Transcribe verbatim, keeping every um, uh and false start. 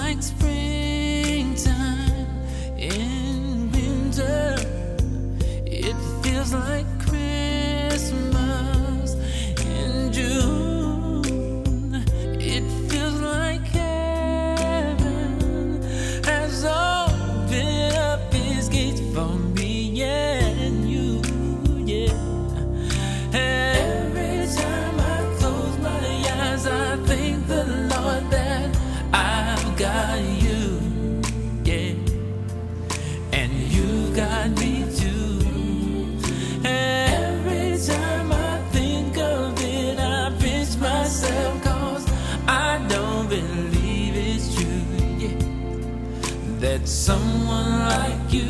like springtime in winter. It feels like Christmas in June. It feels like heaven has opened up its gates for me and you, yeah. Every time I close my eyes, I thank the Lord that I've got you, yeah, and you got me too. Every time I think of it, I pinch myself, cause I don't believe it's true, yeah, that someone like you